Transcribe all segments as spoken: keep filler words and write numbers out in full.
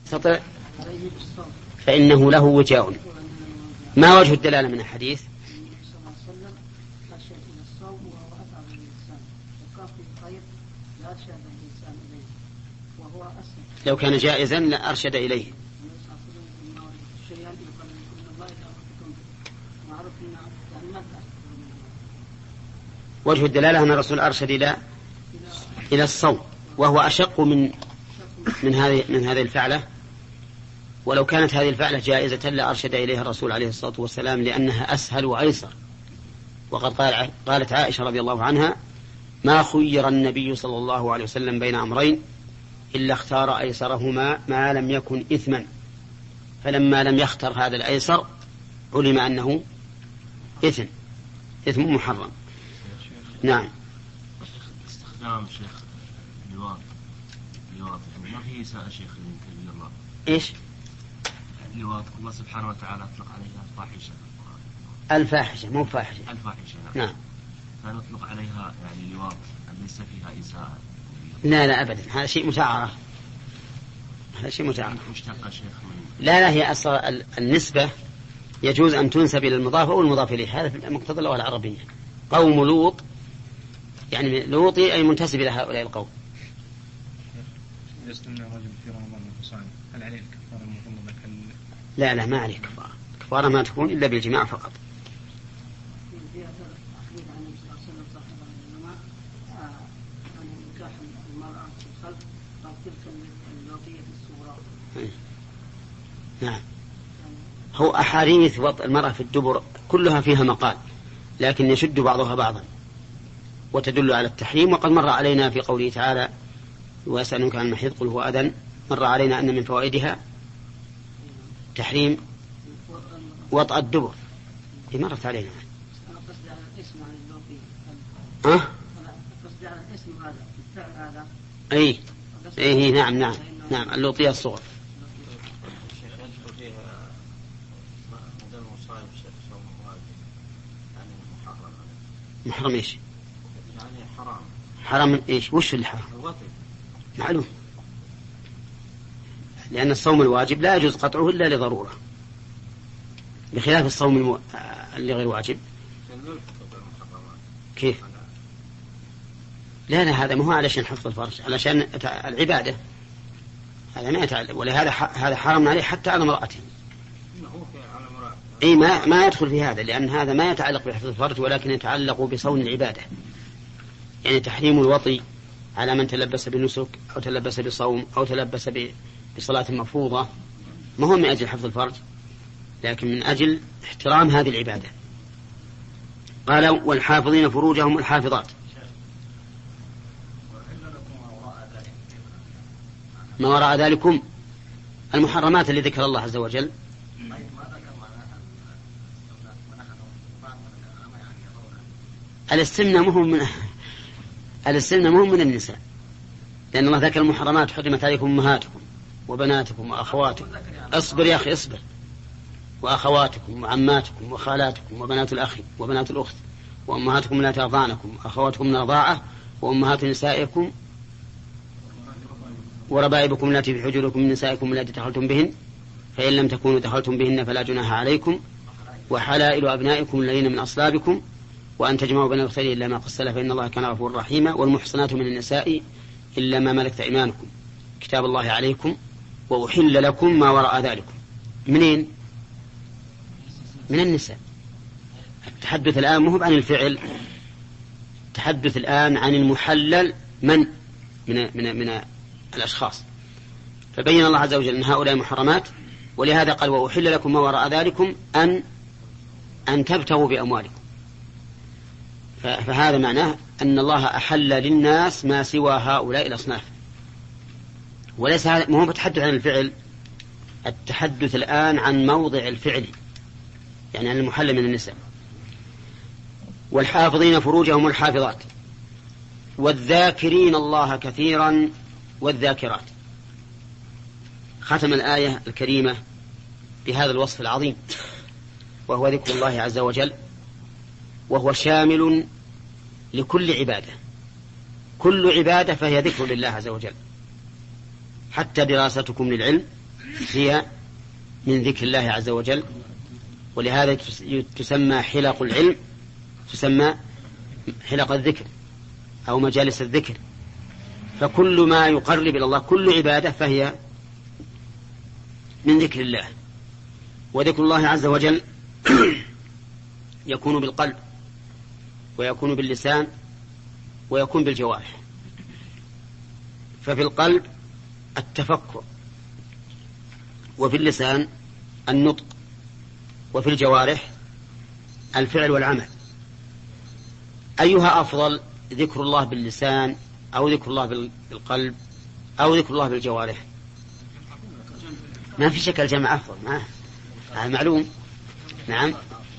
يستطع فإنه له وجاء. ما وجه الدلالة من الحديث؟ لو كان جائزا لأرشد إليه. وجه الدلالة أن الرسول أرشد إلى إلى الصوم، وهو أشق من من هذه من هذه الفعلة. ولو كانت هذه الفعلة جائزة لأرشد إليها الرسول عليه الصلاة والسلام، لأنها أسهل وأيسر. وقد قال قالت عائشة رضي الله عنها: ما خير النبي صلى الله عليه وسلم بين أمرين إلا اختار أيسرهما ما لم يكن إثما، فلما لم يختر هذا الأيسر علم أنه إثم إثم محرم. نعم. استخدام شيخ لواط لواط يعني ما في إساءة شيخ من الله. إيش؟ لواط الله سبحانه وتعالى أطلق عليها فاحشة. الفاحشة مو فاحشة. الفاحشة نعم. فنطلق عليها يعني لواط ليس فيها إساءة. لا لا أبدا، هذا شيء متعارف. هذا شيء متعارف. مشتقة شيخ من... لا لا، هي أصل النسبة يجوز أن تنسب إلى المضاف أو المضاف إليه، هذا في مقتضى اللغة العربية. قوم لوط يعني لوطي أي منتسب إلى هؤلاء القوم. يستمع رجل في رمضان وصائم هل عليه الكفارة المغلظة؟ لا لا، ما عليه كفارة. كفارة ما تكون إلا بالجماع فقط. نعم. هو أحاديث وطء المرأة في الدبر كلها فيها مقال، لكن يشد بعضها بعضا وتدل على التحريم. وقد مر علينا في قوله تعالى: ويسألونك عن المحيض قل هو أذى، مر علينا أن من فوائدها تحريم وطأ الدبر. هي مرت علينا. أه؟ أي أي نعم نعم نعم اللوطية الصغر. محرم إيش؟ يعني حرام. حرام إيش؟ وش اللي حرام؟ معلوم، لأن الصوم الواجب لا يجوز قطعه إلا لضرورة، بخلاف الصوم المو... اللي غير واجب. كيف؟ لا لا، هذا ما هو علشان حفظ الفرج، علشان العبادة، هذا ما يتعلق. ولهذا هذا حرم عليه حتى على امرأته. أي ما ما يدخل في هذا، لأن هذا ما يتعلق بحفظ الفرج ولكن يتعلق بصون العبادة. يعني تحريم الوطي على من تلبس بنسك أو تلبس بصوم أو تلبس بصلاة مفروضة ما هو من أجل حفظ الفرج، لكن من أجل احترام هذه العبادة. قال: والحافظين فروجهم الحافظات. ما وراء ذلكم المحرمات اللي ذكر الله عز وجل. الاستمناء مهم من الاستمناء مهم من النساء، لأن الله ذكر المحرمات: حرمت عليكم أمهاتكم وبناتكم وأخواتكم. اصبر يا أخي اصبر. وأخواتكم وعماتكم وخالاتكم وبنات الأخ وبنات الأخت وأمهاتكم لا ترضعنكم وأخواتكم من الرضاعة وأمهات نسائكم وربائبكم التي في حجوركم من نسائكم التي دخلتم بهن فإن لم تكونوا دخلتم بهن فلا جناح عليكم وحلائل أبنائكم الذين من أصلابكم وأن تجمعوا بين الخير إلا ما قد سلف فإن الله كان غفورا رحيما. والمحصنات من النساء إلا ما ملكت أيمانكم كتاب الله عليكم وأحل لكم ما وراء ذلكم. منين؟ من النساء. التحدث الآن مو عن الفعل، التحدث الآن عن المحلل من من من, من الأشخاص. فبين الله عز وجل أن هؤلاء محرمات، ولهذا قال: وأحل لكم ما وراء ذلكم أن أن تبتغوا بأموالكم. فهذا معناه أن الله أحل للناس ما سوى هؤلاء الأصناف، وليس هذا مو بتحدث عن الفعل، التحدث الآن عن موضع الفعل، يعني عن المحل من النساء. والحافظين فروجهم الحافظات والذاكرين الله كثيرا والذاكرات. ختم الآية الكريمة بهذا الوصف العظيم، وهو ذكر الله عز وجل، وهو شامل لكل عبادة. كل عبادة فهي ذكر لله عز وجل، حتى دراستكم للعلم هي من ذكر الله عز وجل، ولهذا تسمى حلق العلم، تسمى حلق الذكر أو مجالس الذكر. فكل ما يقرب إلى الله، كل عبادة فهي من ذكر الله. وذكر الله عز وجل يكون بالقلب، ويكون باللسان، ويكون بالجوارح. ففي القلب التفكر، وفي اللسان النطق، وفي الجوارح الفعل والعمل. أيها أفضل، ذكر الله باللسان أو ذكر الله بالقلب أو ذكر الله بالجوارح؟ ما في شك الجمع أفضل، ما هذا معلوم. نعم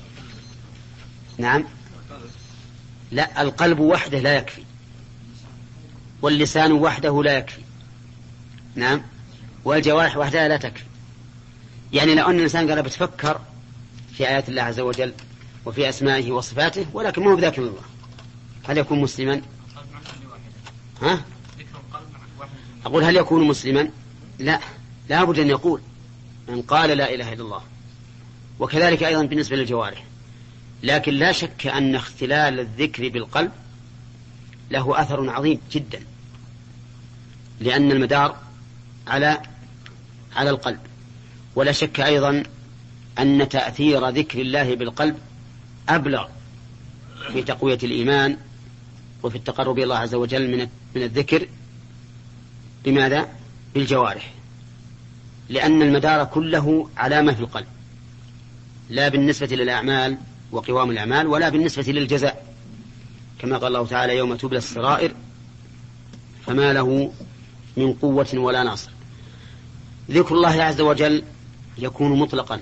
نعم لا، القلب وحده لا يكفي، واللسان وحده لا يكفي. نعم، والجوارح وحدها لا تكفي. يعني لو أن الإنسان قال بتفكر في آيات الله عز وجل وفي أسمائه وصفاته ولكن ما هو بذاكر الله، هل يكون مسلما؟ ها؟ أقول هل يكون مسلما؟ لا، لا بد أن يقول من قال لا إله إلا الله. وكذلك أيضا بالنسبة للجوارح. لكن لا شك أن اختلال الذكر بالقلب له أثر عظيم جدا، لأن المدار على على القلب. ولا شك أيضا أن تأثير ذكر الله بالقلب أبلغ في تقوية الإيمان وفي التقرب إلى الله عز وجل من من الذكر. لماذا؟ بالجوارح، لأن المدار كله على ما في القلب، لا بالنسبة للأعمال وقوام الأعمال، ولا بالنسبة للجزاء، كما قال الله تعالى يوم تبلى السرائر فما له من قوة ولا ناصر. ذكر الله عز وجل يكون مطلقا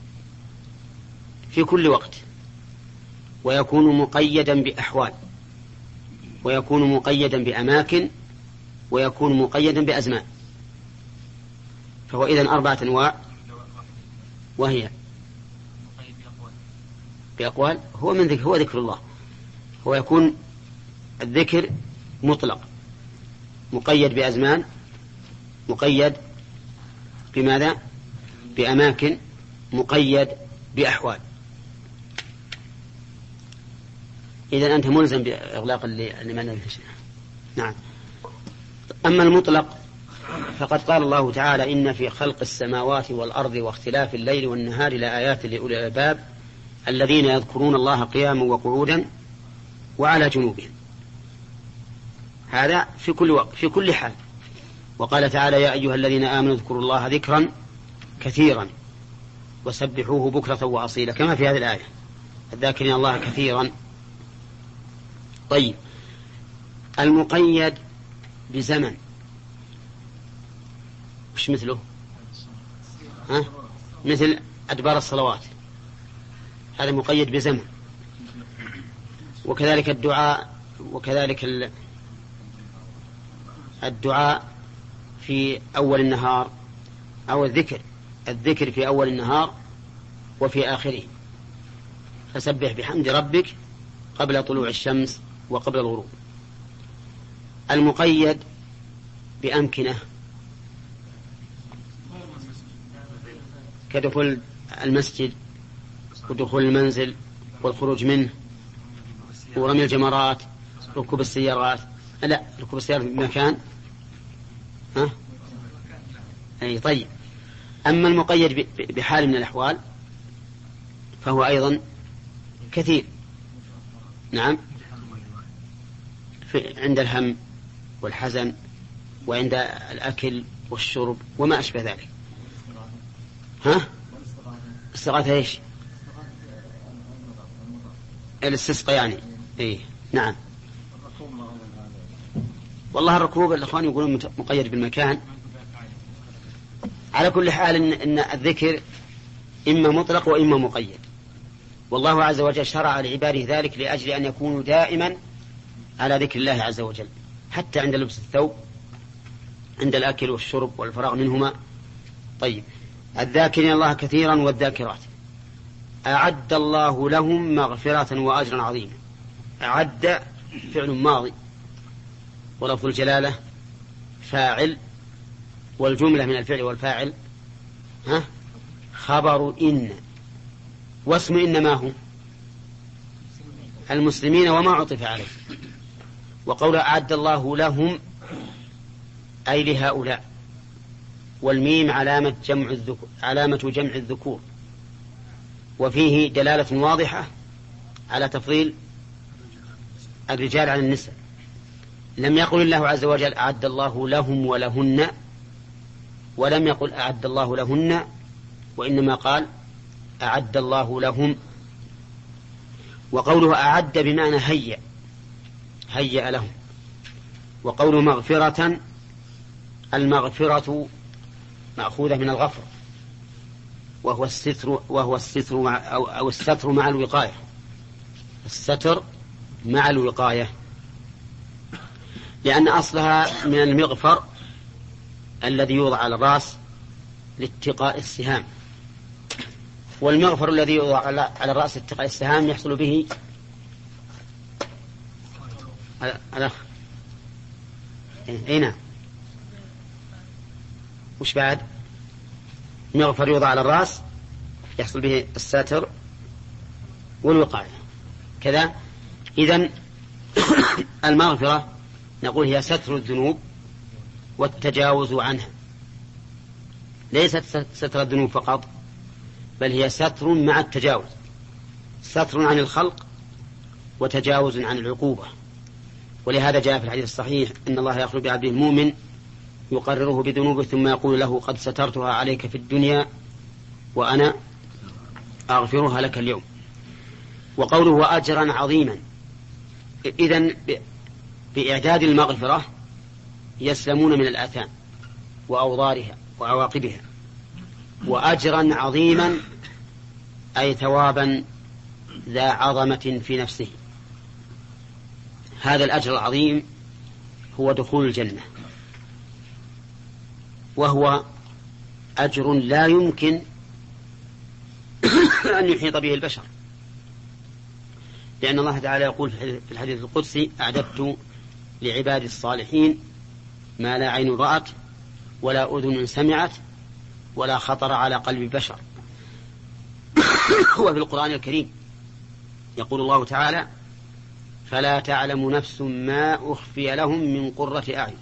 في كل وقت، ويكون مقيدا بأحوال، ويكون مقيدا بأماكن، ويكون مقيدا بأزمان. فهو إذن أربعة أنواع، وهي بأقوال، هو من ذكر، هو ذكر الله. هو يكون الذكر مطلق، مقيد بأزمان، مقيد بماذا؟ بأماكن، مقيد بأحوال. إذن أنت ملزم بإغلاق اللي ما نفسه. نعم. أما المطلق فقد قال الله تعالى إن في خلق السماوات والأرض واختلاف الليل والنهار لآيات لأولي الألباب الذين يذكرون الله قياما وقعودا وعلى جنوبهم. هذا في كل وقت، في كل حال. وقال تعالى يا أيها الذين آمنوا اذكروا الله ذكرا كثيرا وسبحوه بكرة وأصيلا، كما في هذه الآية الذاكرين الله كثيرا. طيب، المقيد بزمن وش مثله؟ ها؟ مثل أدبار الصلوات، هذا مقيد بزمن. وكذلك الدعاء، وكذلك الدعاء في أول النهار، أو الذكر الذكر في أول النهار وفي آخره، فسبح بحمد ربك قبل طلوع الشمس وقبل الغروب. المقيد بأمكنة كدخول المسجد ودخول المنزل والخروج منه ورمي الجمرات، ركوب السيارات، لا ركوب السيارات بمكان، ها؟ أي طيب. أما المقيد بحال من الأحوال فهو أيضا كثير. نعم، عند الهم والحزن، وعند الأكل والشرب وما أشبه ذلك. ها؟ استغاثة ايش؟ الاستسقاء يعني. ايه نعم. والله الركوب الأخوان يقولون مقيد بالمكان. على كل حال إن, إن الذكر إما مطلق وإما مقيد، والله عز وجل شرع لعباده ذلك لأجل أن يكونوا دائما على ذكر الله عز وجل، حتى عند لبس الثوب، عند الأكل والشرب والفراغ منهما. طيب، الذاكرين الله كثيرا والذاكرات أعد الله لهم مغفرة وأجرا عظيما. أعد فعل ماضي، ولفظ الجلالة فاعل، والجملة من الفعل والفاعل ها خبر إن، واسم إن ما هو المسلمين وما عطف عليه. وقول أعد الله لهم أي لهؤلاء، والميم علامة جمع الذكور، علامة جمع الذكور، وفيه دلالة واضحة على تفضيل الرجال على النساء. لم يقل الله عز وجل أعد الله لهم ولهن، ولم يقل أعد الله لهن، وإنما قال أعد الله لهم. وقوله أعد بمعنى هيأ، هيأ لهم. وقوله مغفرة، المغفرة مأخوذة من الغفر، وهو الستر، وهو الستر مع أو, أو الستر مع الوقاية، الستر مع الوقاية، لأن أصلها من المغفر الذي يوضع على الرأس لاتقاء السهام، والمغفر الذي يوضع على الرأس لاتقاء السهام يحصل به الأخ أين وش بعد مغفر يوضع على الرأس يحصل به الساتر والوقاية كذا. إذن المغفرة نقول هي ستر الذنوب والتجاوز عنها، ليست ستر الذنوب فقط، بل هي ستر مع التجاوز، ستر عن الخلق وتجاوز عن العقوبة. ولهذا جاء في الحديث الصحيح إن الله يغفر بعبده المؤمن يقرره بذنوبه ثم يقول له قد سترتها عليك في الدنيا وأنا أغفرها لك اليوم. وقوله وأجرا عظيما، إذن بإعداد المغفرة يسلمون من الآثام وأوضارها وعواقبها. وأجرا عظيما أي ثوابا ذا عظمة في نفسه. هذا الأجر العظيم هو دخول الجنة، وهو أجر لا يمكن أن يحيط به البشر، لأن الله تعالى يقول في الحديث القدسي أعددت لعباد الصالحين ما لا عين رأت ولا أذن سمعت ولا خطر على قلب بشر. وفي القرآن الكريم يقول الله تعالى فلا تعلم نفس ما أخفي لهم من قرة أعين،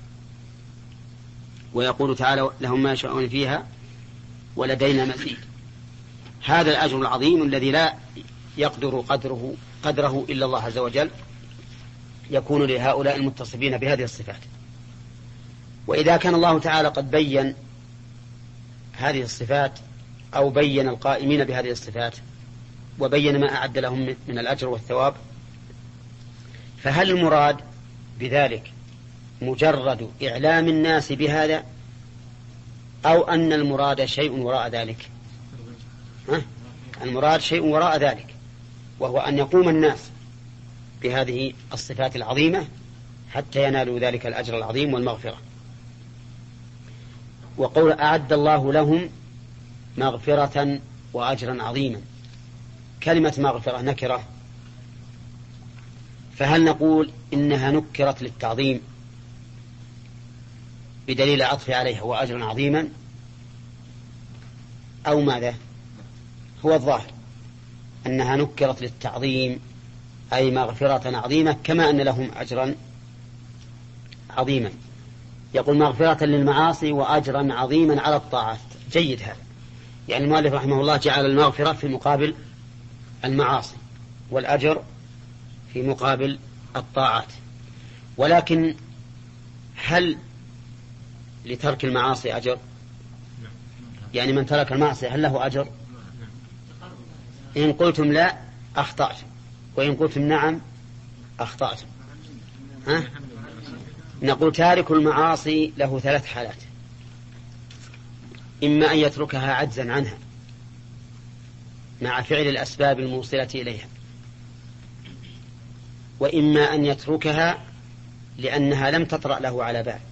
ويقول تعالى لهم ما يشاءون فيها ولدينا مزيد. هذا الأجر العظيم الذي لا يقدر قدره, قدره إلا الله عز وجل يكون لهؤلاء المتصفين بهذه الصفات. وإذا كان الله تعالى قد بين هذه الصفات أو بين القائمين بهذه الصفات وبين ما أعد لهم من الأجر والثواب، فهل المراد بذلك مجرد إعلام الناس بهذا أو أن المراد شيء وراء ذلك؟ ها؟ المراد شيء وراء ذلك، وهو أن يقوم الناس بهذه الصفات العظيمة حتى ينالوا ذلك الأجر العظيم والمغفرة. وقول أعد الله لهم مغفرة وأجرا عظيما، كلمة مغفرة نكرة، فهل نقول إنها نكرت للتعظيم بدليل العطف عليها وأجرا عظيما أو ماذا؟ هو الظاهر أنها نكرت للتعظيم أي مغفرة عظيمة كما أن لهم أجرا عظيما. يقول مغفرة للمعاصي وأجرا عظيما على الطاعات. جيد هذا، يعني المؤلف رحمه الله جعل المغفرة في مقابل المعاصي والأجر في مقابل الطاعات. ولكن هل لترك المعاصي أجر؟ يعني من ترك المعصية هل له أجر؟ إن قلتم لا أخطأتم، وإن قلتم نعم أخطأتم. ها؟ نقول تارك المعاصي له ثلاث حالات: إما أن يتركها عجزا عنها مع فعل الأسباب الموصلة إليها، وإما أن يتركها لأنها لم تطرأ له على بال،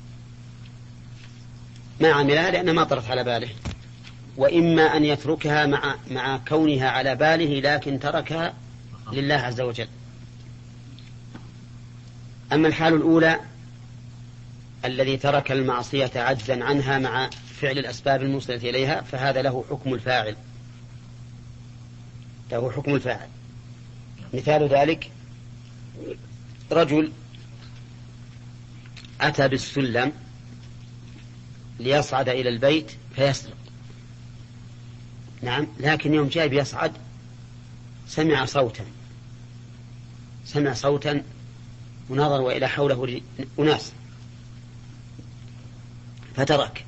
ما عملها لأنها ما طرت على باله، وإما أن يتركها مع, مع كونها على باله لكن تركها لله عز وجل. أما الحال الأولى الذي ترك المعصية عجزا عنها مع فعل الأسباب الموصلة إليها فهذا له حكم الفاعل، له حكم الفاعل. مثال ذلك رجل أتى بالسلم ليصعد إلى البيت فيسرق، نعم، لكن يوم جاء بيصعد سمع صوتا سمع صوتا ونظر وإلى حوله أناس فترك.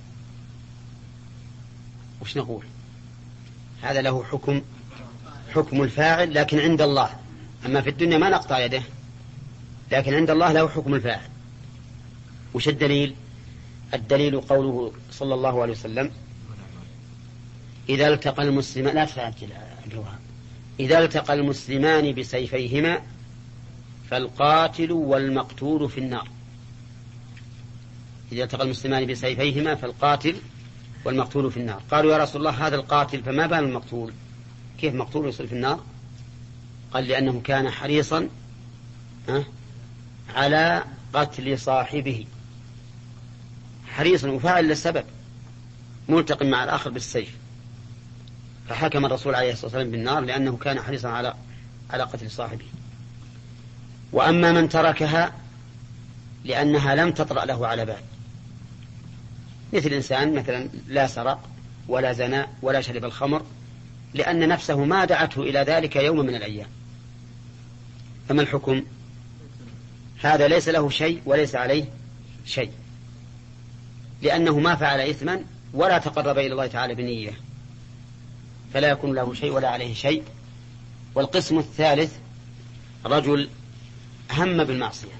وش نقول؟ هذا له حكم حكم الفاعل، لكن عند الله. أما في الدنيا ما نقطع يده، لكن عند الله له حكم الفاعل. وش الدليل؟ الدليل قوله صلى الله عليه وسلم: إذا التقى المسلمان، لا تفعل إذا التقى المسلمان بسيفيهما فالقاتل والمقتول في النار. إذا التقى المسلمان بسيفيهما فالقاتل والمقتول في النار. قالوا يا رسول الله هذا القاتل فما بال المقتول؟ كيف مقتول يصل في النار؟ قال لأنه كان حريصا على قتل صاحبه، حريصا وفاعل للسبب، ملتقم مع الآخر بالسيف، فحكم الرسول عليه الصلاة والسلام بالنار لأنه كان حريصا على على قتل صاحبه. وأما من تركها لأنها لم تطرأ له على بال، مثل إنسان مثلا لا سرق ولا زنى ولا شرب الخمر، لأن نفسه ما دعته إلى ذلك يوم من الأيام، فما الحكم؟ هذا ليس له شيء وليس عليه شيء، لأنه ما فعل إثما ولا تقرب إلى الله تعالى بنية، فلا يكون له شيء ولا عليه شيء. والقسم الثالث رجل هم بالمعصية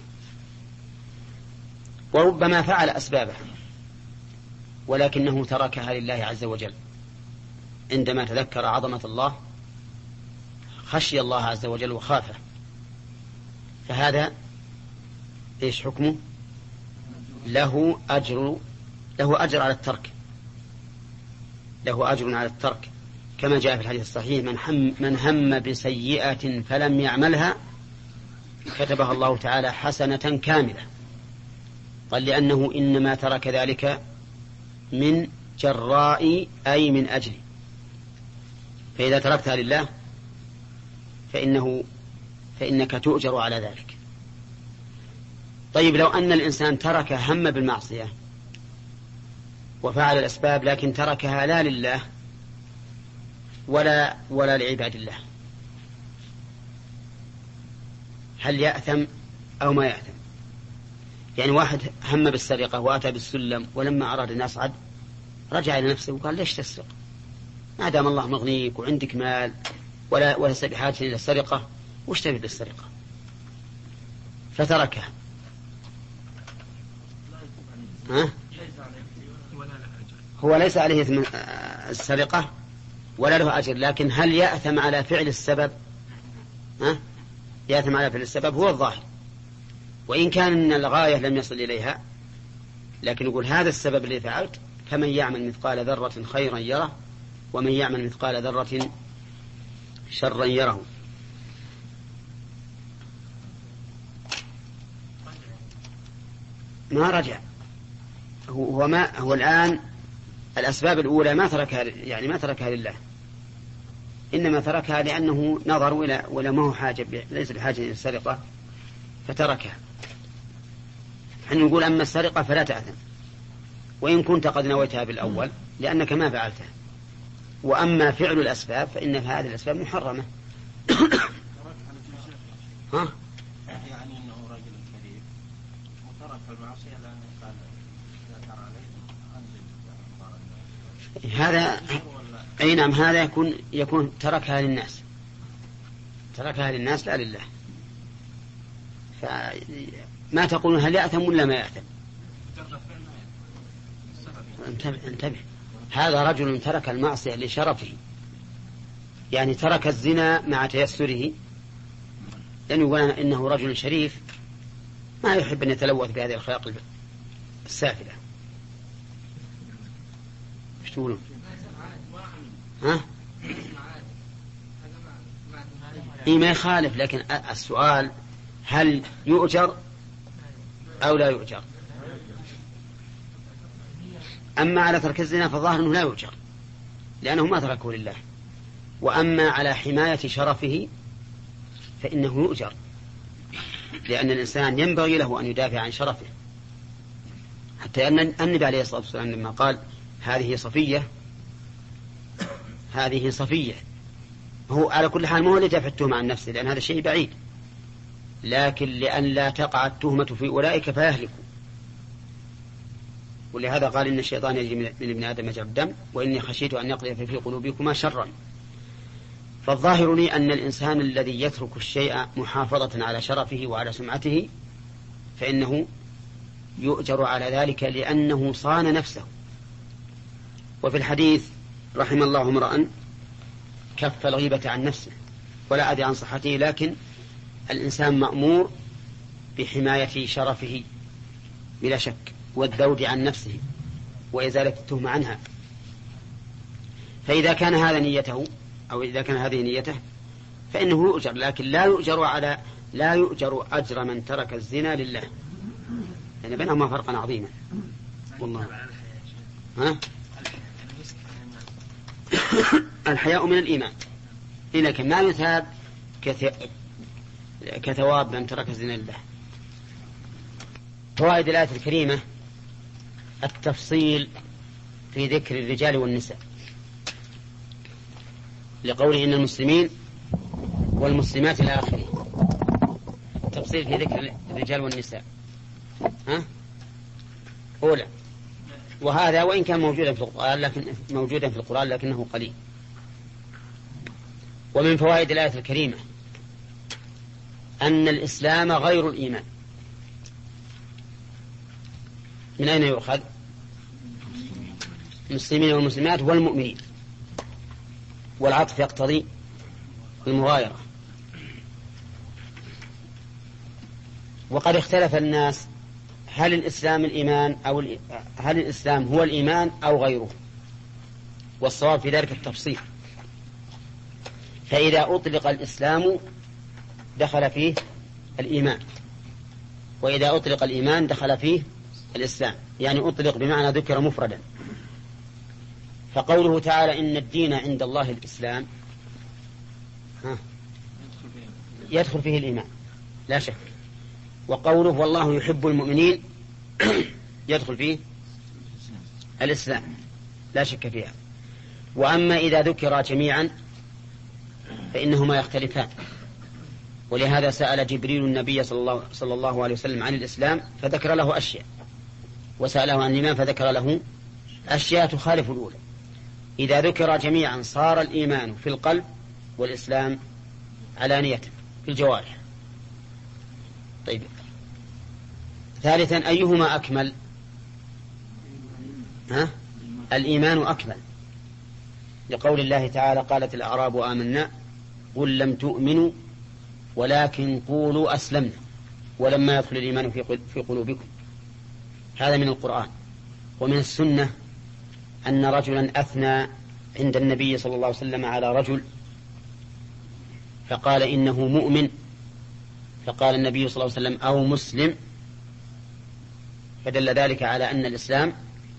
وربما فعل أسبابها ولكنه تركها لله عز وجل، عندما تذكر عظمة الله خشي الله عز وجل وخافه، فهذا إيش حكمه؟ له أجر له أجر على الترك، له أجر على الترك، كما جاء في الحديث الصحيح: من هم, من هم بسيئة فلم يعملها كتبها الله تعالى حسنة كاملة. قال لأنه إنما ترك ذلك من جراء أي من أجل، فإذا تركتها لله فإنه فإنك تؤجر على ذلك. طيب لو أن الإنسان ترك هم بالمعصية وفعل الأسباب لكن تركها لا لله ولا ولا لعباد الله، هل يأثم أو ما يأثم؟ يعني واحد هم بالسرقة وأتى بالسلم ولما أراد أن يصعد رجع إلى نفسه وقال: ليش تسرق؟ ما دام الله مغنيك وعندك مال ولا وليس بحاجة إلى السرقة، وش تبي بالسرقة؟ فتركها. ها؟ هو ليس عليه إثم السرقة ولا له أجر، لكن هل يأثم على فعل السبب؟ ها؟ يأثم على فعل السبب هو الظاهر، وإن كان من الغاية لم يصل إليها، لكن يقول هذا السبب اللي فعلت، فمن يعمل مثقال ذرة خيرا يره ومن يعمل مثقال ذرة شرا يره. ما رجع، هو ما هو الآن الأسباب الأولى ما تركها، يعني ما تركها لله، إنما تركها لأنه نظر إلى ولا ما هو حاجة، ليس بحاجة إلى السرقة فتركها. حين نقول أما السرقة فلا تأثم وإن كنت قد نويتها بالأول لأنك ما فعلتها، وأما فعل الأسباب فإن هذه الأسباب محرمة. ها؟ يعني أنه رجل كريم وترك المعصية لأنه قال لا ترى عليه هذا أي نعم، هذا يكون يكون تركها للناس، تركها للناس لا لله. فما تقولون هل يأثم ولا ما يأثم؟ انتبه, انتبه. هذا رجل ترك المعصية لشرفه، يعني ترك الزنا مع تيسره، لأنه يقول إنه رجل شريف ما يحب أن يتلوث بهذه الخلاق السافلة. ايش تقولون؟ ها؟ إيه ما يخالف، لكن السؤال هل يؤجر أو لا يؤجر؟ أما على ترك الزنا فالظاهر أنه لا يؤجر لأنه ما تركه لله. وأما على حماية شرفه فإنه يؤجر، لأن الإنسان ينبغي له أن يدافع عن شرفه، حتى أن النبي عليه الصلاة والسلام لما قال هذه صفية هذه صفية، هو على كل حال ما هو لدافع التهمة عن نفسه لأن هذا الشيء بعيد، لكن لأن لا تقع التهمة في أولئك فيهلكوا. ولهذا قال إن الشيطان يجري من ابن آدم مجرى الدم وإني خشيت أن يقذف في قلوبكما شرا. فالظاهر لي أن الإنسان الذي يترك الشيء محافظة على شرفه وعلى سمعته فإنه يؤجر على ذلك لأنه صان نفسه. وفي الحديث رحم الله امرأ كف الغيبة عن نفسه، ولا أدري عن صحته، لكن الإنسان مأمور بحماية شرفه بلا شك، والذود عن نفسه وإزالة التهمة عنها. فإذا كان هذا نيته أو إذا كان هذه نيته فإنه يؤجر، لكن لا يؤجر على لا يؤجر أجر من ترك الزنا لله، يعني بينهما فرقا عظيما والله. ها؟ الحياء من الإيمان، لكن ما يثاب كثواب من ترك الزنا لله. فوائد الآية الكريمة: التفصيل في ذكر الرجال والنساء، لقوله إن المسلمين والمسلمات إلى آخره، التفصيل في ذكر الرجال والنساء. ها؟ أولى، وهذا وإن كان موجودا في القرآن لكن موجودا في القرآن لكنه قليل. ومن فوائد الآية الكريمة أن الإسلام غير الإيمان. من أين يؤخذ؟ المسلمين والمسلمات والمؤمنين، والعطف يقتضي المغايرة. وقد اختلف الناس هل الإسلام الإيمان أو هل الإسلام هو الإيمان أو غيره، والصواب في ذلك التفصيل. فإذا أطلق الإسلام دخل فيه الإيمان، وإذا أطلق الإيمان دخل فيه الإسلام، يعني أطلق بمعنى ذكر مفردا. فقوله تعالى إن الدين عند الله الإسلام ها يدخل فيه الإيمان لا شك، وقوله والله يحب المؤمنين يدخل فيه الإسلام لا شك فيها. وأما إذا ذكر جميعا فإنهما يختلفان، ولهذا سأل جبريل النبي صلى الله, صلى الله عليه وسلم عن الإسلام فذكر له أشياء، وسأله عن الإيمان فذكر له أشياء تخالف الأولى. إذا ذكر جميعا صار الإيمان في القلب والإسلام علانية في الجوارح. طيب، ثالثا أيهما أكمل؟ ها؟ الإيمان أكمل، لقول الله تعالى قالت الأعراب آمنا قل لم تؤمنوا ولكن قولوا أسلمنا ولما يدخل الإيمان في قلوبكم. هذا من القرآن. ومن السنة أن رجلا أثنى عند النبي صلى الله عليه وسلم على رجل فقال إنه مؤمن، فقال النبي صلى الله عليه وسلم أو مسلم، فدل ذلك على أن الإسلام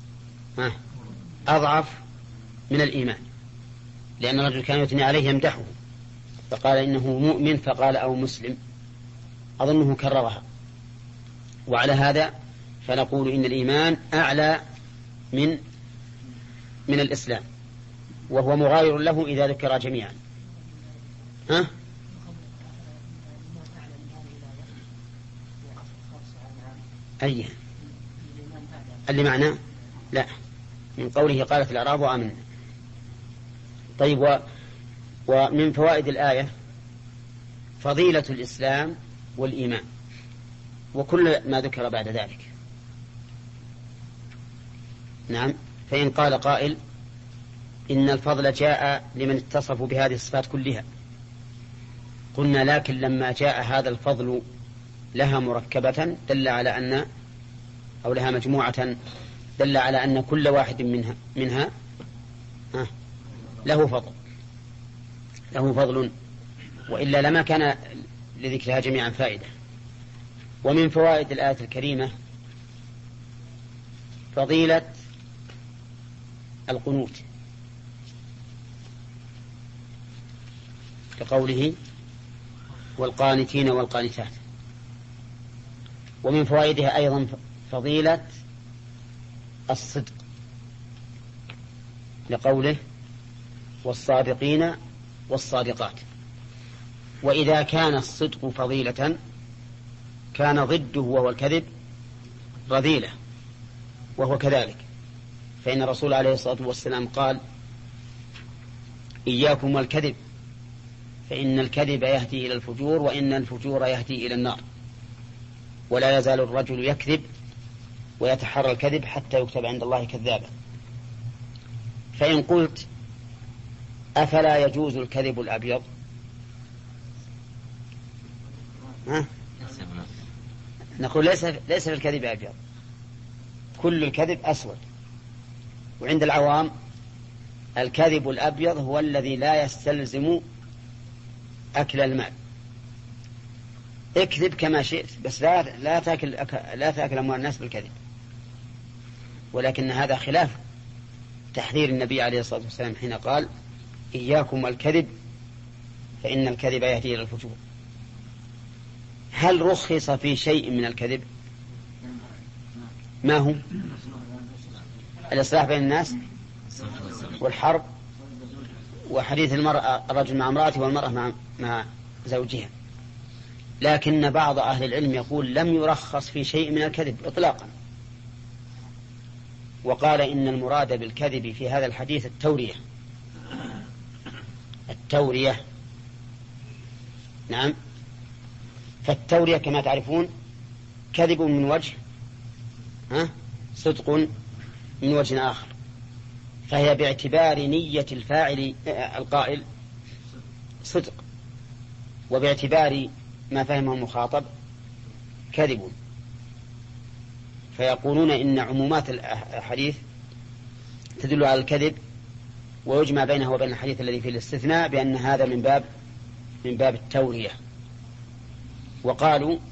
أضعف من الإيمان، لأن الرجل كان يثني عليه يمدحه فقال إنه مؤمن فقال أو مسلم، أظنه كررها. وعلى هذا فنقول إن الإيمان أعلى من من الإسلام، وهو مغاير له إذا ذكر جميعا. ها؟ أيه اللي معناه لا، من قوله قالت الأعراب آمنا. طيب، و ومن فوائد الآية فضيلة الإسلام والإيمان وكل ما ذكر بعد ذلك. نعم، فإن قال قائل إن الفضل جاء لمن اتصفوا بهذه الصفات كلها، قلنا لكن لما جاء هذا الفضل لها مركبة دل على أن أو لها مجموعة دل على أن كل واحد منها منها له فضل له فضل وإلا لما كان لذكرها جميعا فائدة. ومن فوائد الآية الكريمة فضيلة القنوت كقوله والقانتين والقانتات. ومن فوائدها أيضا فضيلة الصدق لقوله والصادقين والصادقات. وإذا كان الصدق فضيلة كان ضده وهو الكذب رذيلة، وهو كذلك، فإن الرسول عليه الصلاة والسلام قال إياكم والكذب فإن الكذب يهدي إلى الفجور وإن الفجور يهدي إلى النار. ولا يزال الرجل يكذب ويتحرى الكذب حتى يكتب عند الله كذابا. فإن قلت أفلا يجوز الكذب الأبيض؟ ها؟ نقول ليس ليس في الكذب أبيض، كل الكذب أسود. وعند العوام الكذب الأبيض هو الذي لا يستلزم أكل المال. اكذب كما شئت بس لا لا تأكل لا تأكل أموال الناس بالكذب. ولكن هذا خلاف تحذير النبي عليه الصلاة والسلام حين قال إياكم والكذب فإن الكذب يهدي إلى الفجور. هل رخص في شيء من الكذب؟ ما هو؟ الإصلاح بين الناس والحرب وحديث المرأة الرجل مع امرأته والمرأة مع, مع زوجها. لكن بعض أهل العلم يقول لم يرخص في شيء من الكذب إطلاقا، وقال إن المراد بالكذب في هذا الحديث التورية. التورية نعم. فالتورية كما تعرفون كذب من وجه، ها؟ صدق من وجه آخر، فهي باعتبار نية الفاعل القائل صدق، وباعتبار ما فهمه المخاطب كذب. فيقولون إن عمومات الحديث تدل على الكذب، ويجمع بينه وبين الحديث الذي فيه الاستثناء بأن هذا من باب من باب التورية. وقالوا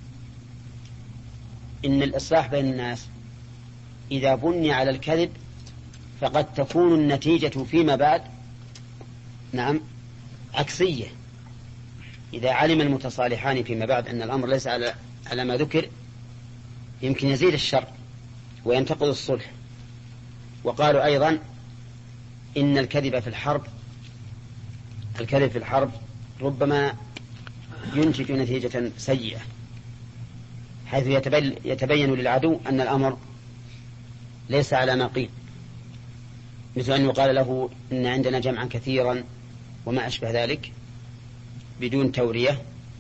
إن الإصلاح بين الناس إذا بني على الكذب فقد تكون النتيجة فيما بعد نعم عكسية. إذا علم المتصالحان فيما بعد أن الأمر ليس على على ما ذكر يمكن يزيد الشر وينتقض الصلح. وقالوا أيضا إن الكذب في الحرب الكذب في الحرب ربما ينتج نتيجة سيئة، حيث يتبين للعدو أن الأمر ليس على ما قيل، مثل أن يقال له إن عندنا جمعا كثيرا وما أشبه ذلك بدون تورية،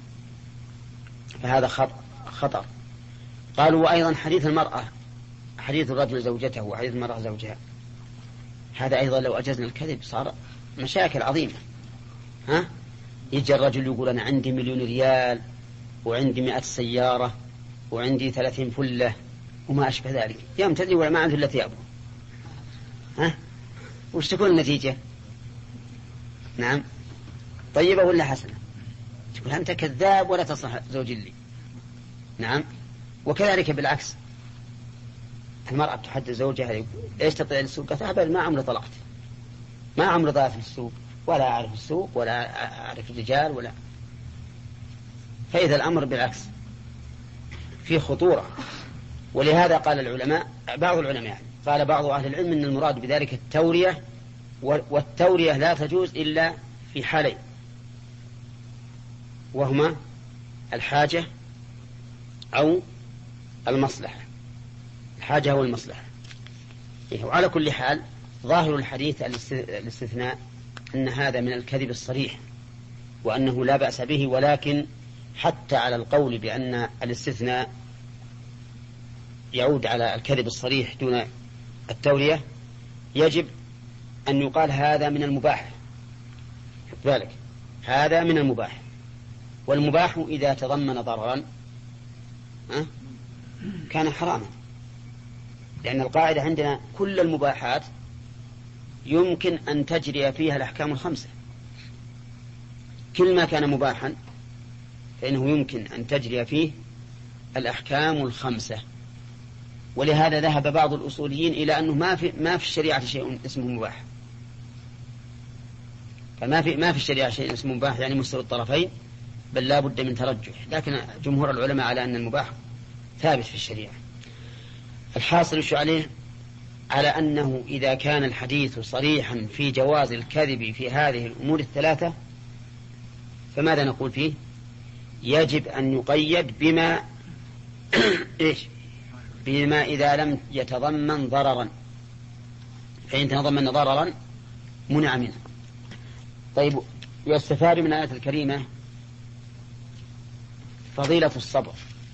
فهذا خطر. قالوا وأيضا حديث المرأة، حديث الرجل زوجته وحديث المرأة زوجها، هذا أيضا لو أجزنا الكذب صار مشاكل عظيمة. ها؟ يجي الرجل يقول أنا عندي مليون ريال وعندي مئة سيارة وعندي ثلاثين فلة وما أشبه ذلك، يوم تدري ولا ما عنده إلا ثيابه. ها؟ وش تكون النتيجة؟ نعم طيبة ولا حسنة؟ تقول أنت كذاب ولا تصلح زوج لي. نعم. وكذلك بالعكس، المرأة تحدث زوجها ليش تطلع للسوق؟ قالت ما عمري طلعت، ما عمري ضاعت في السوق ولا أعرف السوق ولا أعرف الرجال ولا. فإذا الأمر بالعكس فيه خطورة. ولهذا قال العلماء، بعض العلماء يعني قال بعض أهل العلم أن المراد بذلك التورية، والتورية لا تجوز إلا في حالين، وهما الحاجة أو المصلحة. الحاجة والمصلحة. وعلى كل حال ظاهر الحديث الاستثناء أن هذا من الكذب الصريح وأنه لا بأس به، ولكن حتى على القول بأن الاستثناء يعود على الكذب الصريح دون التورية يجب أن يقال هذا من المباح. ذلك هذا من المباح، والمباح إذا تضمن ضررا كان حراما، لأن القاعدة عندنا كل المباحات يمكن أن تجري فيها الأحكام الخمسة. كل ما كان مباحا فإنه يمكن أن تجري فيه الأحكام الخمسة. ولهذا ذهب بعض الأصوليين إلى أنه ما في ما في الشريعة شيء اسمه مباح، فما في ما في الشريعة شيء اسمه مباح يعني مستوى الطرفين، بل لا بد من ترجح، لكن جمهور العلماء على أن المباح ثابت في الشريعة. الحاصل شو عليه؟ على أنه إذا كان الحديث صريحا في جواز الكذب في هذه الأمور الثلاثة فماذا نقول فيه؟ يجب أن يقيد بما إيش؟ بما إذا لم يتضمن ضررا، فإن تضمن ضررا منع منه. طيب، يستفاد من الآية الكريمة فضيلة الصبر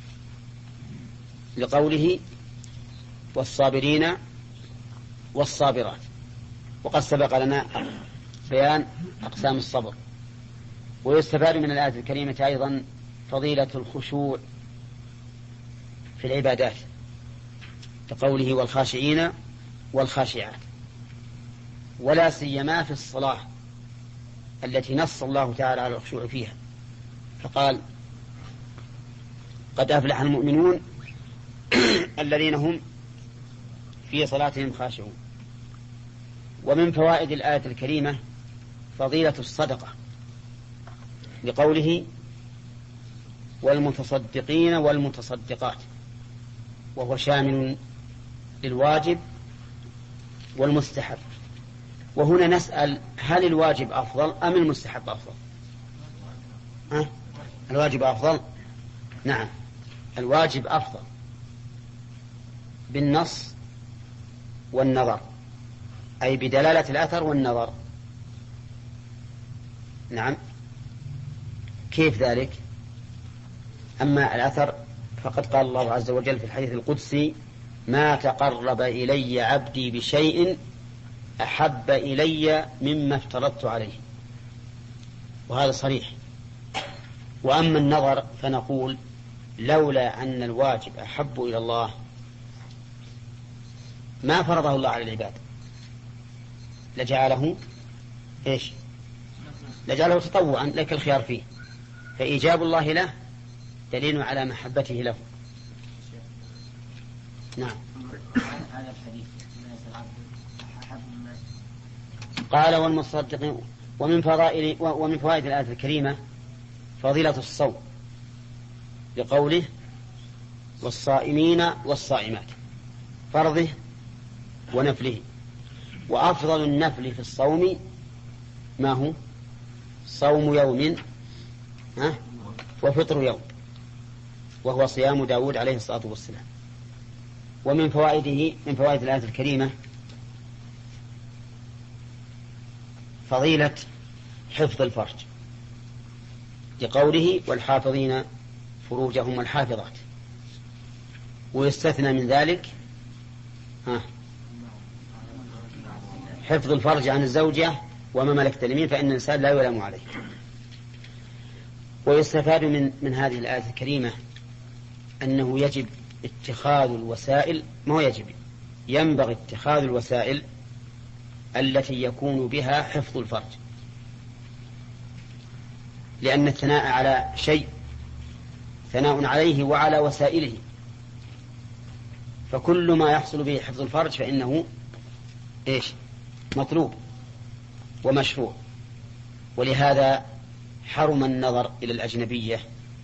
لقوله والصابرين والصابرات، وقد سبق لنا بيان أقسام الصبر. ويستفاد من الآية الكريمة أيضا فضيلة الخشوع في العبادات لقوله والخاشعين والخاشعات، ولا سيما في الصلاة التي نص الله تعالى على الخشوع فيها، فقال قد أفلح المؤمنون الذين هم في صلاتهم خاشعون. ومن فوائد الآية الكريمة فضيلة الصدقة لقوله والمتصدقين والمتصدقات، وهو شامل للواجب والمستحب. وهنا نسأل هل الواجب أفضل أم المستحب أفضل؟ ها؟ الواجب أفضل؟ نعم، الواجب أفضل بالنص والنظر، أي بدلالة الأثر والنظر. نعم، كيف ذلك؟ أما الأثر فقد قال الله عز وجل في الحديث القدسي ما تقرب إلي عبدي بشيء أحب إلي مما افترضت عليه، وهذا صريح. وأما النظر فنقول لولا أن الواجب أحب إلى الله ما فرضه الله على العباد، لجعله إيش؟ لجعله تطوعا لك الخيار فيه، فإيجاب الله له دليل على محبته له. نعم. قال والمصدقين. ومن فضائل ومن فوائد الآية الكريمة فضيلة الصوم لقوله والصائمين والصائمات، فرضه ونفله. وأفضل النفل في الصوم ما هو؟ صوم يوم ها وفطر يوم، وهو صيام داود عليه الصلاة والسلام. ومن فوائده من فوائد الآية الكريمة فضيلة حفظ الفرج لقوله والحافظين فروجهم والحافظات، ويستثنى من ذلك ها حفظ الفرج عن الزوجة وما ملكت اليمين فإن الإنسان لا يلام عليه. ويستفاد من من هذه الآية الكريمة أنه يجب اتخاذ الوسائل، ما هو يجب، ينبغي اتخاذ الوسائل التي يكون بها حفظ الفرج، لأن الثناء على شيء ثناء عليه وعلى وسائله، فكل ما يحصل به حفظ الفرج فإنه إيش؟ مطلوب ومشروع. ولهذا حرم النظر إلى الأجنبية،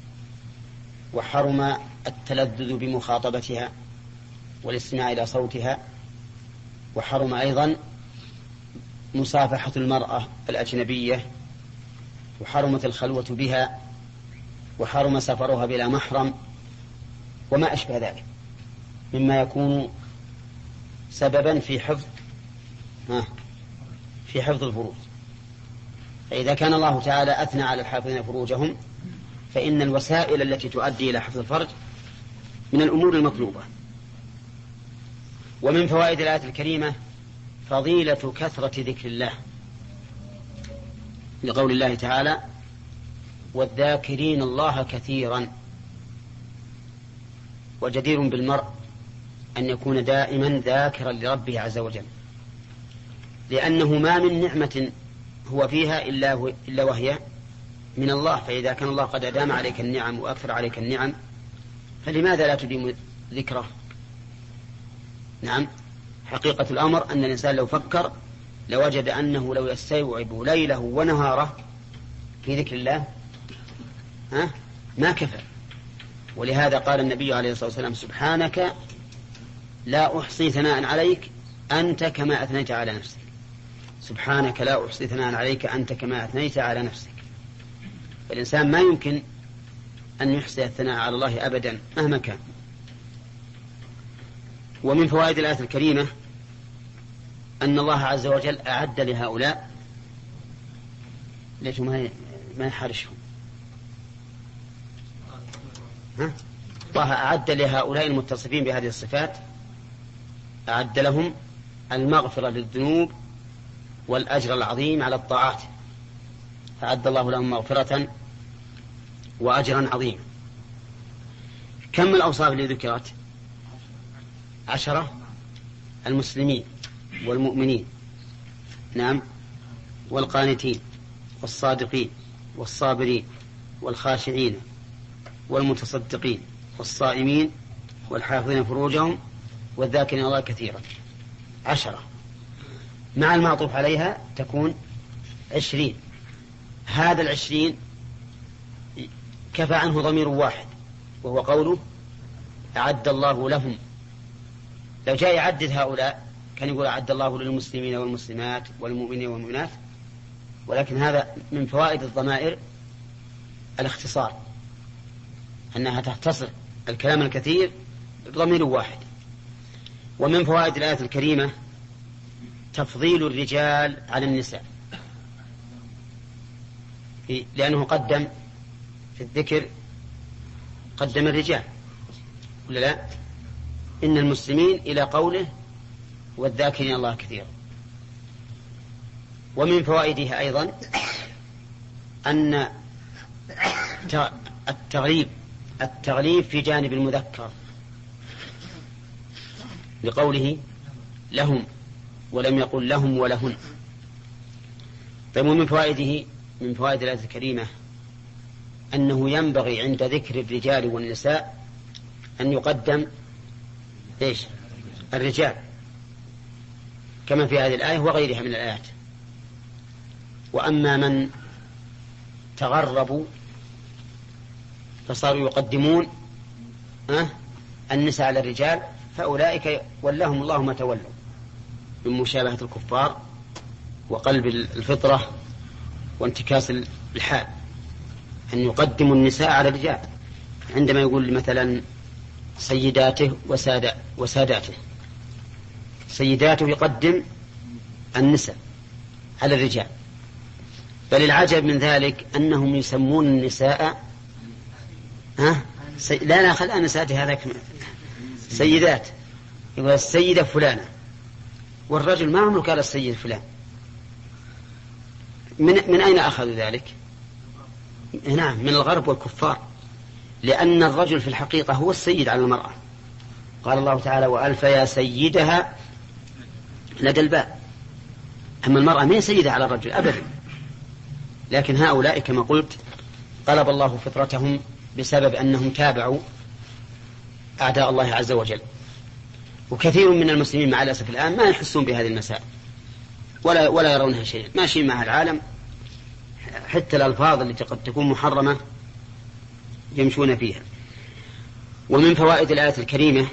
وحرم التلذذ بمخاطبتها والاستماع إلى صوتها، وحرم أيضا مصافحة المرأة الأجنبية، وحرمت الخلوة بها، وحرم سفرها بلا محرم، وما أشبه ذلك مما يكون سببا في حفظ في حفظ الفروج. فإذا كان الله تعالى أثنى على الحافظين فروجهم فإن الوسائل التي تؤدي إلى حفظ الفرج من الأمور المطلوبة. ومن فوائد الآية الكريمة فضيلة كثرة ذكر الله لقول الله تعالى والذاكرين الله كثيرا. وجدير بالمرء أن يكون دائما ذاكرا لربه عز وجل، لأنه ما من نعمة هو فيها إلا, إلا وهي من الله. فإذا كان الله قد أدام عليك النعم وأكثر عليك النعم فلماذا لا تديم ذكره؟ نعم، حقيقة الأمر أن الإنسان لو فكر لوجد أنه لو يستوعب ليله ونهاره في ذكر الله ها ما كفى. ولهذا قال النبي عليه الصلاة والسلام: سبحانك لا أحصي ثناء عليك أنت كما أثنيت على نفسك. سبحانك لا أحصي ثناء عليك أنت كما أثنيت على نفسك. فالإنسان ما يمكن أن يحصي الثناء على الله أبدا مهما كان. ومن فوائد الآية الكريمة أن الله عز وجل أعد لهؤلاء ليش ما ما يحرشهم ها؟ الله أعد لهؤلاء المتصفين بهذه الصفات، أعد لهم المغفرة للذنوب والأجر العظيم على الطاعات. فأعد الله لهم مغفرة وأجرا عظيما. كم الأوصاف اللي ذكرت؟ عشرة: المسلمين والمؤمنين، نعم، والقانتين والصادقين والصابرين والخاشعين والمتصدقين والصائمين والحافظين فروجهم والذاكرين الله كثيرا. عشرة مع المعطوف عليها تكون عشرين. هذا العشرين كفى عنه ضمير واحد وهو قوله أعد الله لهم. لو جاء يعدد هؤلاء كان يقول أعد الله للمسلمين والمسلمات والمؤمنين والمؤمنات، ولكن هذا من فوائد الضمائر الاختصار، أنها تختصر الكلام الكثير بضمير واحد. ومن فوائد الآية الكريمة تفضيل الرجال على النساء، لأنه قدم في الذكر قدم الرجال ولا لا؟ إن المسلمين إلى قوله والذاكرين الله كثيرا. ومن فوائدها أيضا أن التغليب التغليب في جانب المذكر لقوله لهم ولم يقل لهم ولهن. طيب، ومن فوائده من فوائد الآية الكريمة أنه ينبغي عند ذكر الرجال والنساء أن يقدم إيش؟ الرجال، كما في هذه الآية وغيرها من الآيات. وأما من تغربوا فصاروا يقدمون أه؟ النساء على الرجال، فأولئك ولهم الله ما تولوا من مشابهة الكفار وقلب الفطرة وانتكاس الحال، أن يقدموا النساء على الرجال. عندما يقول مثلا سيداته وساداته، سيداته يقدم النساء على الرجال. بل العجب من ذلك أنهم يسمون النساء ها سي... لا لا خل أنا سادة هذاك سيدات، يقول السيدة فلانة، والرجل ما عمره قال السيد فلان. من, من أين أخذوا ذلك؟ نعم، من الغرب والكفار، لأن الرجل في الحقيقة هو السيد على المرأة. قال الله تعالى وألف يا سيدها لدى الباب. أما المرأة ما هي سيدة على الرجل أبدا. لكن هؤلاء كما قلت قلب الله فطرتهم بسبب أنهم تابعوا أعداء الله عز وجل. وكثير من المسلمين مع الأسف الآن ما يحسون بهذه المسائل ولا, ولا يرونها شيئا، ماشي مع العالم، حتى الألفاظ التي قد تكون محرمة يمشون فيها. ومن فوائد الآية الكريمة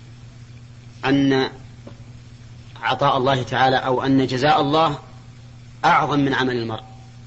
أن عطاء الله تعالى أو أن جزاء الله أعظم من عمل المرء،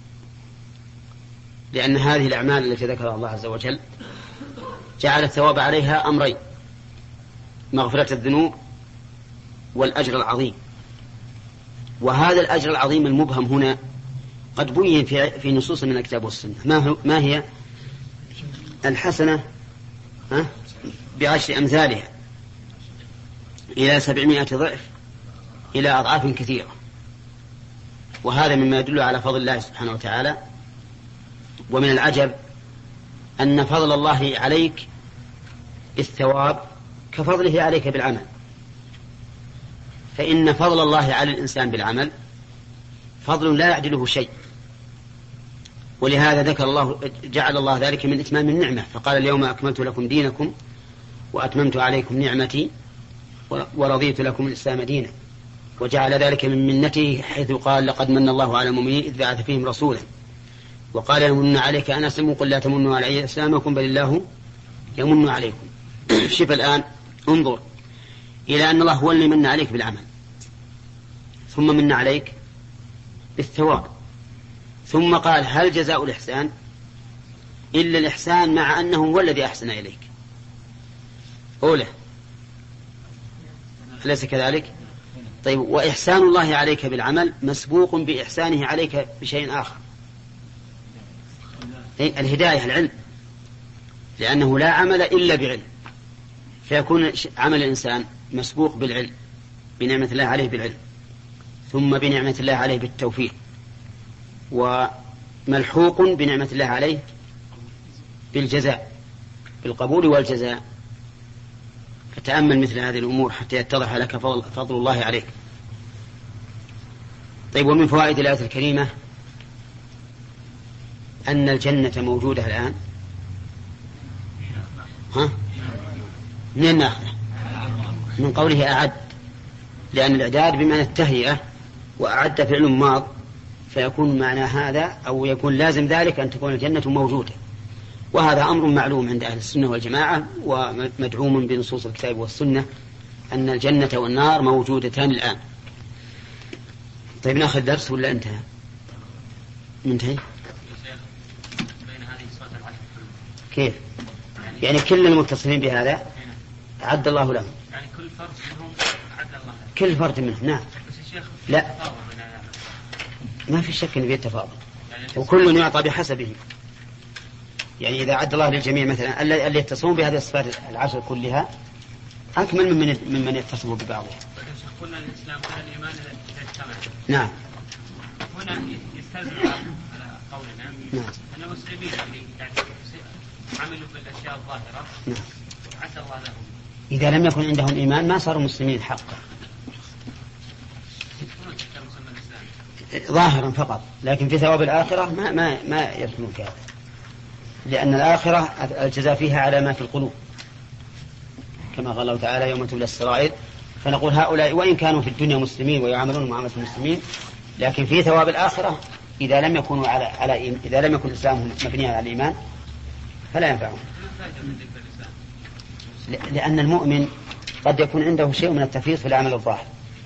لأن هذه الأعمال التي ذكرها الله عز وجل جعل الثواب عليها أمرين: مغفرة الذنوب والأجر العظيم. وهذا الأجر العظيم المبهم هنا قد بين في, في نصوص من الكتاب والسنة. ما, ما هي؟ الحسنة ها بعشر أمثالها إلى سبعمائة ضعف إلى أضعاف كثيرة. وهذا مما يدل على فضل الله سبحانه وتعالى. ومن العجب أن فضل الله عليك بالثواب كفضله عليك بالعمل، فإن فضل الله على الإنسان بالعمل فضل لا يعدله شيء. ولهذا ذكر الله جعل الله ذلك من إتمام النعمة، فقال اليوم أكملت لكم دينكم وأتممت عليكم نعمتي ورضيت لكم الإسلام دينا، وجعل ذلك من منته حيث قال لقد من الله على المؤمنين إذ بعث فيهم رسولا وقال يمن عليك أن أسلموا قل لا تمنوا علي إسلامكم بل الله يمن عليكم. شوف الآن انظر إلى أن الله هو اللي من عليك بالعمل، ثم من عليك بالثواب، ثم قال هل جزاء الإحسان إلا الإحسان، مع أنه هو الذي أحسن إليك. أولى أليس كذلك؟ طيب، وإحسان الله عليك بالعمل مسبوق بإحسانه عليك بشيء آخر، الهداية، العلم، لأنه لا عمل إلا بعلم، فيكون عمل الإنسان مسبوق بالعلم، بنعمة الله عليه بالعلم، ثم بنعمة الله عليه بالتوفيق، وملحوق بنعمة الله عليه بالجزاء، بالقبول والجزاء. فتأمل مثل هذه الأمور حتى يتضح لك فضل الله عليك. طيب، ومن فوائد الآية الكريمة أن الجنة موجودة الآن. ها؟ من ناخذ؟ من قوله أعد، لأن الإعداد بمعنى التهيئة، وأعد فعل ماض، فيكون معنى هذا أو يكون لازم ذلك أن تكون الجنة موجودة، وهذا أمر معلوم عند أهل السنة والجماعة ومدعوم بنصوص الكتاب والسنة أن الجنة والنار موجودتان الآن. طيب، ناخذ درس ولا انتهى؟ منتهي؟ كيف؟ يعني كل المتصلين بهذا أعد الله لهم، يعني كل فرد منهم أعد الله، كل فرد منهم. نعم. لا، ما في شك أن فيه تفاضل، وكل يعطى بحسبه. يعني إذا أعد الله للجميع مثلا اللي يتصلون بهذه الصفات العشر كلها أكمل من ممن يتصلوا ببعضها. قلنا الإسلام على الإيمان اجتمع. نعم. هنا يستلزم على قولنا نعم أن المسلمين يعني عملوا بالأشياء الظاهرة. نعم. عسى الله لهم. إذا لم يكن عندهم إيمان ما صاروا مسلمين حقا، ظاهرا فقط، لكن في ثواب الآخرة ما ما ما يدخلون في هذا، لأن الآخرة الجزاء فيها على ما في القلوب، كما قال الله تعالى يوم تبلى السرائر. فنقول هؤلاء وإن كانوا في الدنيا مسلمين ويعملون معاملة المسلمين، لكن في ثواب الآخرة إذا لم يكونوا على على إذا لم يكن الإسلام مبنيا على الإيمان فلا ينفعهم، لأن المؤمن قد يكون عنده شيء من التفريط في العمل الظاهر.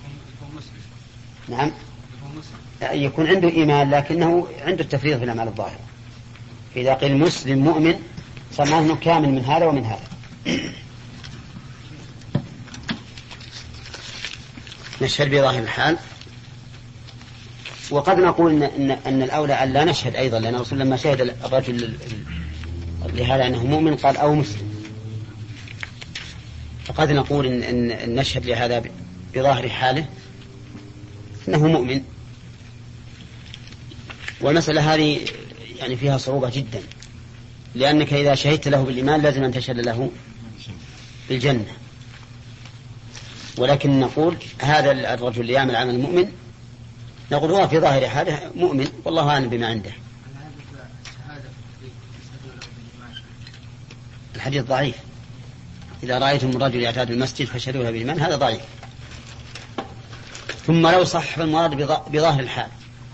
نعم، يكون عنده إيمان لكنه عنده التفريط في العمل الظاهر. إذا قيل مسلم مؤمن صار معناه كامل من هذا ومن هذا. نشهد بظاهر الحال، وقد نقول إن, إن, أن الأولى أن لا نشهد أيضا، لأن الرسول لما شهد الرجل لهذا أنه مؤمن قال أو مسلم، فقد نقول إن, إن, إن نشهد لهذا بظاهر حاله أنه مؤمن. والمسألة هذه يعني فيها صعوبة جدا، لأنك إذا شهدت له بالإيمان لازم أن تشهد له بالجنة، ولكن نقول هذا الرجل اللي يعمل عمل المؤمن نقول هو في ظاهر حاله مؤمن، والله أعلم بما عنده. الحديث ضعيف، إذا رأيتم الرجل يعتاد المسجد فاشهدوا له بالإيمان، هذا ضعيف. ثم لو صح فالمراد بظاهر الحال.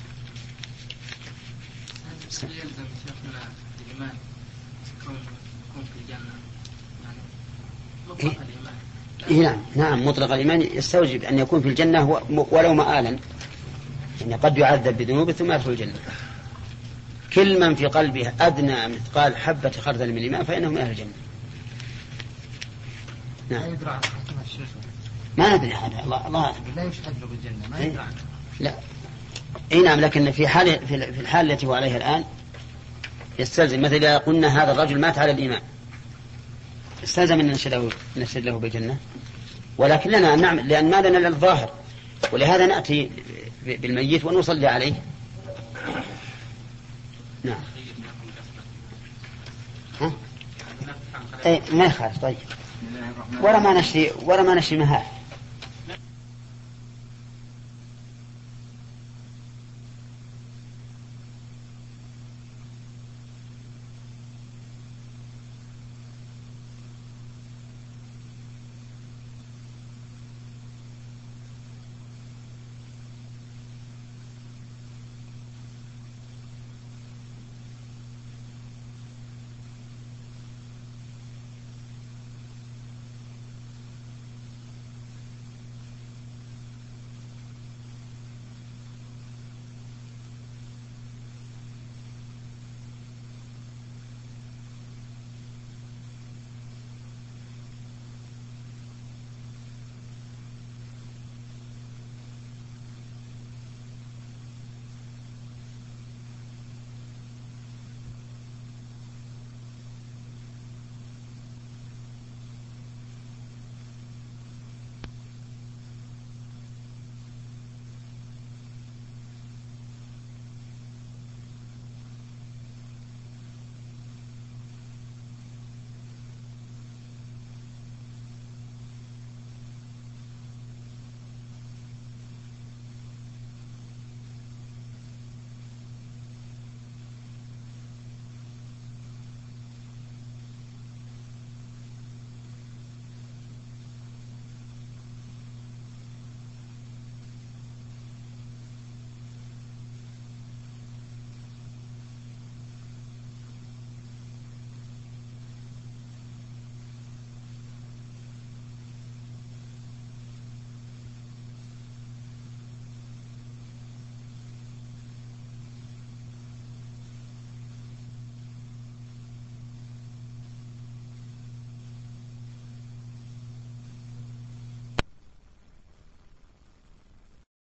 يلزم شيخنا الإيمان يكون في الجنة، يعني مطلق الإيمان. إيه نعم نعم مطلق الإيمان يستوجب أن يكون في الجنة ولو مآلا، يعني قد يعذب بذنوبه ثم يدخل الجنة. كل من في قلبه أدنى مثقال حبة خردل من الإيمان فإنه من أهل الجنة. نعم. ما ندري هذا، الله الله لا يشهد له بالجنة، ما يدري عنه. لا اي نعم، لكن في حال في الحال التي هو عليها الآن يستلزم، مثل إذا قلنا هذا الرجل مات على الإيمان استلزم أن نشهد له بالجنة، ولكن لنا أن نعمل، لأن ما لنا إلا الظاهر، ولهذا نأتي بالميت ونصلي عليه. نعم. ها؟ أي ما يخالف. طيب، ولا ما نشري ولا ما نشري مهار.